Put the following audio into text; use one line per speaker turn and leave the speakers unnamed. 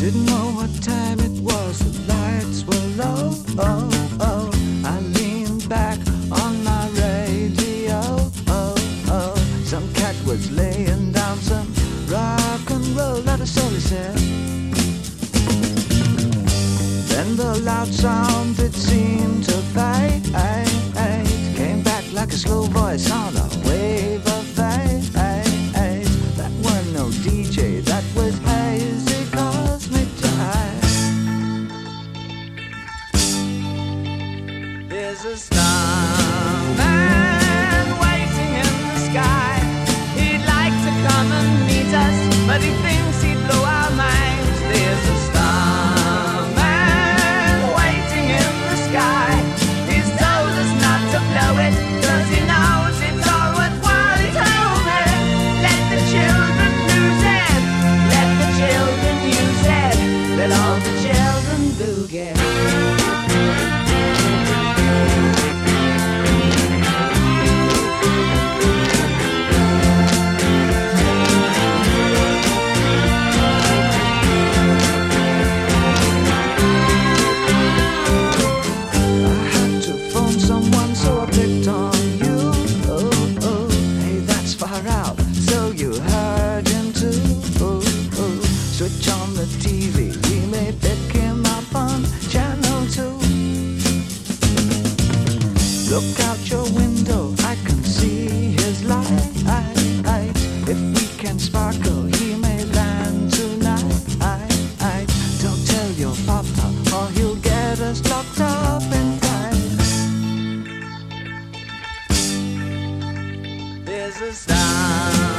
Didn't know what time it was, the lights were low. Oh, oh. I leaned back on my radio. Oh, oh. Some cat was laying down some rock and roll, that is all he said. Then the loud sound, it seemed to fade. Came back like a slow voice on a wave of fate. That weren't no DJ, that was hazy cosmic jive. There's a starman waiting in the sky. He'd like to come and meet us, but he thinks he'd blow our minds. There's a starman waiting in the sky. He's told us not to blow it, 'cause he knows it's all worthwhile. He told me, let the children lose it, let the children use it, let all the children boogie. Switch on the TV, we may pick him up on channel 2. Look out your window, I can see his light. If we can sparkle, he may land tonight. Don't tell your papa, or he'll get us locked up in time. There's a star